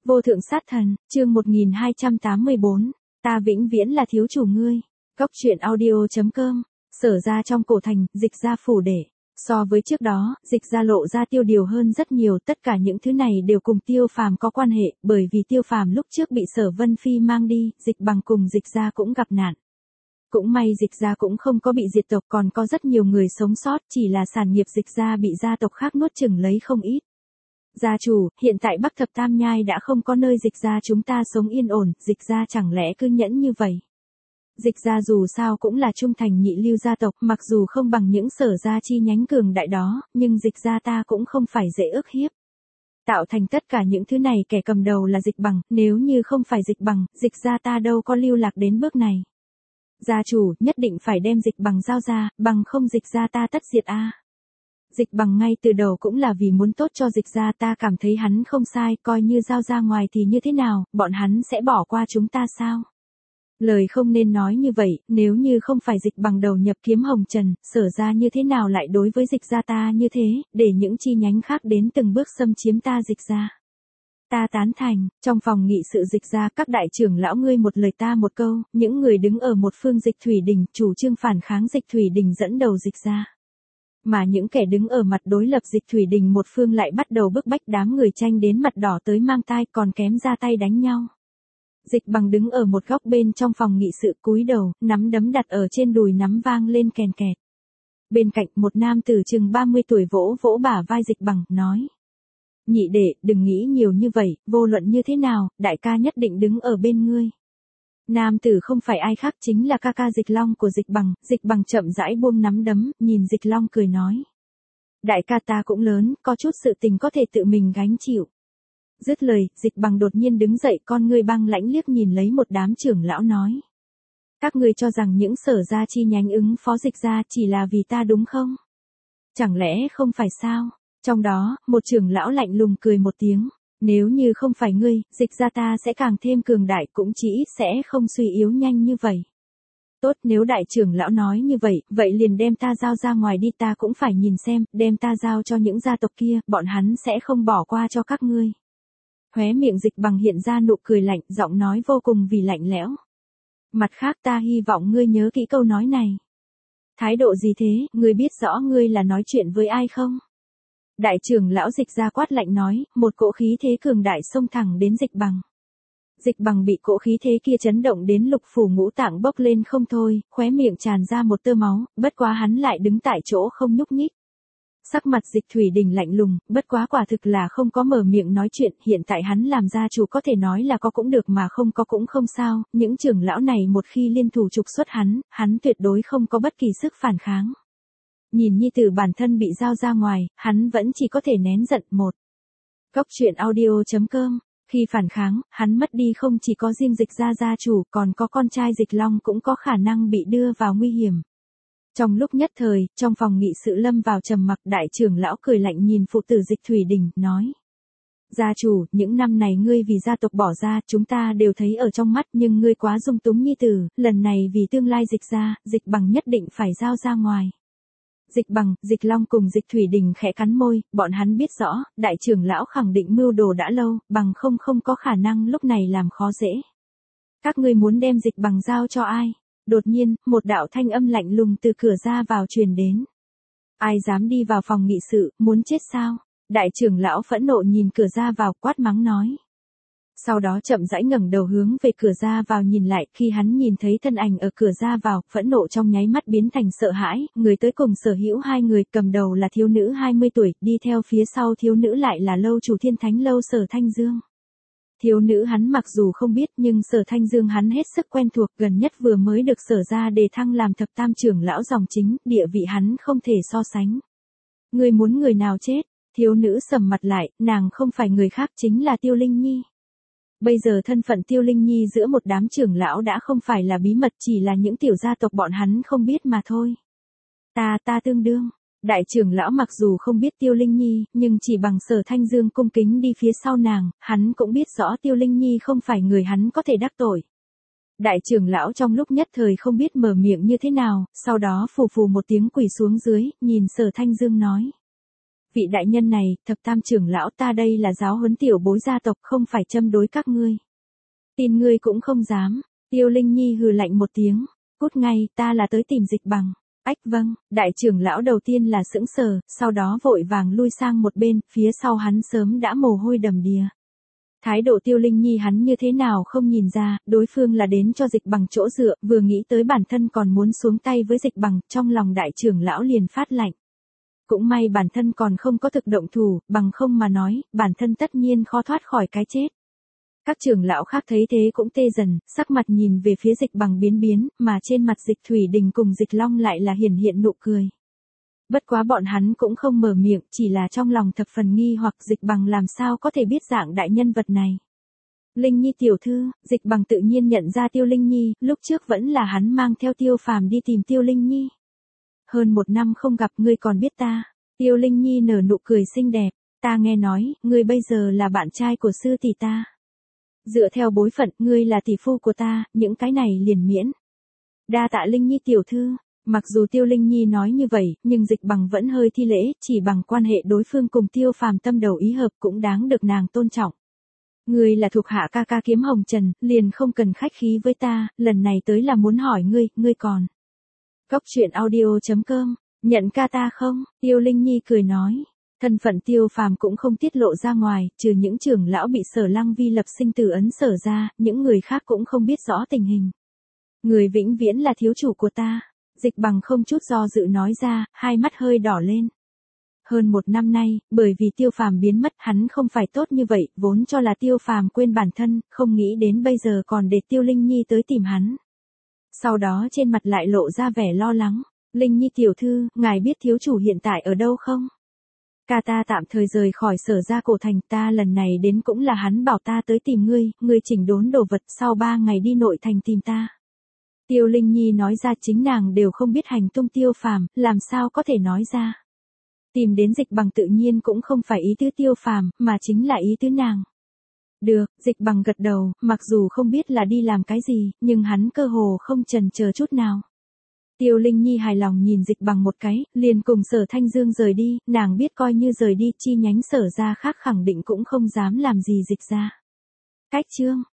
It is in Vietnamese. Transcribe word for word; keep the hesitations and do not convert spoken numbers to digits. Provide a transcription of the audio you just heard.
Vô thượng sát thần, chương một nghìn hai trăm tám mươi bốn, ta vĩnh viễn là thiếu chủ ngươi. Cốc truyện audio.com, Sở ra trong cổ thành, Dịch ra phủ để. So với trước đó, Dịch ra lộ ra tiêu điều hơn rất nhiều, tất cả những thứ này đều cùng Tiêu Phàm có quan hệ, bởi vì Tiêu Phàm lúc trước bị Sở Vân Phi mang đi, Dịch Bằng cùng Dịch ra cũng gặp nạn. Cũng may Dịch ra cũng không có bị diệt tộc, còn có rất nhiều người sống sót, chỉ là sản nghiệp Dịch ra bị gia tộc khác nuốt chửng lấy không ít. Gia chủ, hiện tại Bắc Thập Tam Nhai đã không có nơi Dịch ra chúng ta sống yên ổn, Dịch ra chẳng lẽ cứ nhẫn như vậy. Dịch ra dù sao cũng là trung thành nhị lưu gia tộc, mặc dù không bằng những Sở gia chi nhánh cường đại đó, nhưng Dịch ra ta cũng không phải dễ ức hiếp. Tạo thành tất cả những thứ này kẻ cầm đầu là Dịch Bằng, nếu như không phải Dịch Bằng, Dịch ra ta đâu có lưu lạc đến bước này. Gia chủ, nhất định phải đem Dịch Bằng giao ra, bằng không Dịch ra ta tất diệt a. Dịch Bằng ngay từ đầu cũng là vì muốn tốt cho Dịch ra, ta cảm thấy hắn không sai, coi như giao ra ngoài thì như thế nào, bọn hắn sẽ bỏ qua chúng ta sao? Lời không nên nói như vậy, nếu như không phải Dịch Bằng đầu nhập kiếm hồng trần, Sở ra như thế nào lại đối với Dịch ra ta như thế, để những chi nhánh khác đến từng bước xâm chiếm ta Dịch ra. Ta tán thành, trong phòng nghị sự Dịch ra, các đại trưởng lão ngươi một lời ta một câu, những người đứng ở một phương Dịch Thủy Đình, chủ trương phản kháng Dịch Thủy Đình dẫn đầu Dịch ra. Mà những kẻ đứng ở mặt đối lập Dịch Thủy Đình một phương lại bắt đầu bức bách đám người tranh đến mặt đỏ tới mang tai, còn kém ra tay đánh nhau. Dịch Bằng đứng ở một góc bên trong phòng nghị sự, cúi đầu, nắm đấm đặt ở trên đùi, nắm vang lên kèn kẹt. Bên cạnh, một nam tử chừng ba mươi tuổi vỗ vỗ bả vai Dịch Bằng, nói: "Nhị đệ, đừng nghĩ nhiều như vậy, vô luận như thế nào, đại ca nhất định đứng ở bên ngươi." Nam tử không phải ai khác, chính là ca ca Dịch Long của Dịch Bằng. Dịch Bằng chậm rãi buông nắm đấm, nhìn Dịch Long cười nói: "Đại ca ta cũng lớn, có chút sự tình có thể tự mình gánh chịu." Dứt lời, Dịch Bằng đột nhiên đứng dậy, con ngươi băng lãnh liếc nhìn lấy một đám trưởng lão nói: "Các ngươi cho rằng những Sở gia chi nhánh ứng phó Dịch ra chỉ là vì ta đúng không? Chẳng lẽ không phải sao?" Trong đó, một trưởng lão lạnh lùng cười một tiếng: "Nếu như không phải ngươi, Dịch ra ta sẽ càng thêm cường đại, cũng chỉ ít sẽ không suy yếu nhanh như vậy." "Tốt, nếu đại trưởng lão nói như vậy, vậy liền đem ta giao ra ngoài đi, ta cũng phải nhìn xem, đem ta giao cho những gia tộc kia, bọn hắn sẽ không bỏ qua cho các ngươi." Khóe miệng Dịch Bằng hiện ra nụ cười lạnh, giọng nói vô cùng vì lạnh lẽo. "Mặt khác, ta hy vọng ngươi nhớ kỹ câu nói này." "Thái độ gì thế, ngươi biết rõ ngươi là nói chuyện với ai không?" Đại trưởng lão Dịch ra quát lạnh nói, một cỗ khí thế cường đại xông thẳng đến Dịch Bằng. Dịch Bằng bị cỗ khí thế kia chấn động đến lục phủ ngũ tạng bốc lên không thôi, khóe miệng tràn ra một tơ máu, bất quá hắn lại đứng tại chỗ không nhúc nhích. Sắc mặt Dịch Thủy Đình lạnh lùng, bất quá quả thực là không có mở miệng nói chuyện, hiện tại hắn làm gia chủ có thể nói là có cũng được mà không có cũng không sao, những trưởng lão này một khi liên thủ trục xuất hắn, hắn tuyệt đối không có bất kỳ sức phản kháng. Nhìn nhi tử bản thân bị giao ra ngoài, hắn vẫn chỉ có thể nén giận. Một. Cốc truyện audio.com, khi phản kháng, hắn mất đi không chỉ có riêng Dịch ra gia chủ, còn có con trai Dịch Long cũng có khả năng bị đưa vào nguy hiểm. Trong lúc nhất thời, trong phòng nghị sự lâm vào trầm mặc, đại trưởng lão cười lạnh nhìn phụ tử Dịch Thủy Đình, nói: "Gia chủ, những năm này ngươi vì gia tộc bỏ ra, chúng ta đều thấy ở trong mắt, nhưng ngươi quá dung túng nhi tử, lần này vì tương lai Dịch ra, Dịch Bằng nhất định phải giao ra ngoài." Dịch Bằng, Dịch Long cùng Dịch Thủy Đình khẽ cắn môi, bọn hắn biết rõ, đại trưởng lão khẳng định mưu đồ đã lâu, bằng không không có khả năng lúc này làm khó dễ. "Các ngươi muốn đem Dịch Bằng giao cho ai?" Đột nhiên, một đạo thanh âm lạnh lùng từ cửa ra vào truyền đến. "Ai dám đi vào phòng nghị sự, muốn chết sao?" Đại trưởng lão phẫn nộ nhìn cửa ra vào, quát mắng nói. Sau đó chậm rãi ngẩng đầu hướng về cửa ra vào nhìn lại, khi hắn nhìn thấy thân ảnh ở cửa ra vào, phẫn nộ trong nháy mắt biến thành sợ hãi, người tới cùng sở hữu hai người, cầm đầu là thiếu nữ hai mươi tuổi, đi theo phía sau thiếu nữ lại là lâu chủ Thiên Thánh lâu Sở Thanh Dương. Thiếu nữ hắn mặc dù không biết, nhưng Sở Thanh Dương hắn hết sức quen thuộc, gần nhất vừa mới được Sở ra đề thăng làm thập tam trưởng lão dòng chính, địa vị hắn không thể so sánh. "Ngươi muốn người nào chết?" Thiếu nữ sầm mặt lại, nàng không phải người khác, chính là Tiêu Linh Nhi. Bây giờ thân phận Tiêu Linh Nhi giữa một đám trưởng lão đã không phải là bí mật, chỉ là những tiểu gia tộc bọn hắn không biết mà thôi. Ta ta tương đương." Đại trưởng lão mặc dù không biết Tiêu Linh Nhi, nhưng chỉ bằng Sở Thanh Dương cung kính đi phía sau nàng, hắn cũng biết rõ Tiêu Linh Nhi không phải người hắn có thể đắc tội. Đại trưởng lão trong lúc nhất thời không biết mở miệng như thế nào, sau đó phù phù một tiếng quỳ xuống dưới, nhìn Sở Thanh Dương nói: Vị đại nhân này, thập tam trưởng lão ta đây là giáo huấn tiểu bối gia tộc không phải châm đối các ngươi. Tin ngươi cũng không dám. Tiêu Linh Nhi hừ lạnh một tiếng. Cút ngay, ta là tới tìm Dịch Bằng. Ách vâng, đại trưởng lão đầu tiên là sững sờ, sau đó vội vàng lui sang một bên, phía sau hắn sớm đã mồ hôi đầm đìa. Thái độ Tiêu Linh Nhi hắn như thế nào không nhìn ra, đối phương là đến cho Dịch Bằng chỗ dựa, vừa nghĩ tới bản thân còn muốn xuống tay với Dịch Bằng, trong lòng đại trưởng lão liền phát lạnh. Cũng may bản thân còn không có thực động thủ, bằng không mà nói, bản thân tất nhiên khó thoát khỏi cái chết. Các trưởng lão khác thấy thế cũng tê dần, sắc mặt nhìn về phía Dịch Bằng biến biến, mà trên mặt Dịch Thủy Đình cùng Dịch Long lại là hiển hiện nụ cười. Bất quá bọn hắn cũng không mở miệng, chỉ là trong lòng thập phần nghi hoặc Dịch Bằng làm sao có thể biết dạng đại nhân vật này. Linh Nhi tiểu thư, Dịch Bằng tự nhiên nhận ra Tiêu Linh Nhi, lúc trước vẫn là hắn mang theo Tiêu Phàm đi tìm Tiêu Linh Nhi. Hơn một năm không gặp ngươi còn biết ta. Tiêu Linh Nhi nở nụ cười xinh đẹp, ta nghe nói, ngươi bây giờ là bạn trai của sư tỷ ta. Dựa theo bối phận, ngươi là tỷ phu của ta, những cái này liền miễn. Đa tạ Linh Nhi tiểu thư. Mặc dù Tiêu Linh Nhi nói như vậy, nhưng Dịch Bằng vẫn hơi thi lễ, chỉ bằng quan hệ đối phương cùng Tiêu Phàm tâm đầu ý hợp cũng đáng được nàng tôn trọng. Ngươi là thuộc hạ ca ca Kiếm Hồng Trần, liền không cần khách khí với ta, lần này tới là muốn hỏi ngươi, ngươi còn. Cốc truyện audio chấm com, nhận ca ta không? Tiêu Linh Nhi cười nói. Thân phận Tiêu Phàm cũng không tiết lộ ra ngoài, trừ những trưởng lão bị Sở Lăng Vi lập sinh tử ấn sở ra, những người khác cũng không biết rõ tình hình. Người vĩnh viễn là thiếu chủ của ta. Dịch Bằng không chút do dự nói ra, hai mắt hơi đỏ lên. Hơn một năm nay, bởi vì Tiêu Phàm biến mất hắn không phải tốt như vậy, vốn cho là Tiêu Phàm quên bản thân, không nghĩ đến bây giờ còn để Tiêu Linh Nhi tới tìm hắn. Sau đó trên mặt lại lộ ra vẻ lo lắng. Linh Nhi tiểu thư, ngài biết thiếu chủ hiện tại ở đâu không? Ca ta tạm thời rời khỏi Sở Gia Cổ Thành, ta lần này đến cũng là hắn bảo ta tới tìm ngươi, ngươi chỉnh đốn đồ vật sau ba ngày đi nội thành tìm ta. Tiêu Linh Nhi nói ra chính nàng đều không biết hành tung Tiêu Phàm, làm sao có thể nói ra. Tìm đến Dịch Bằng tự nhiên cũng không phải ý tứ Tiêu Phàm, mà chính là ý tứ nàng. Được, Dịch Bằng gật đầu, mặc dù không biết là đi làm cái gì, nhưng hắn cơ hồ không chần chờ chút nào. Tiêu Linh Nhi hài lòng nhìn Dịch Bằng một cái, liền cùng Sở Thanh Dương rời đi, nàng biết coi như rời đi chi nhánh Sở Gia khác khẳng định cũng không dám làm gì Dịch gia. Cách chương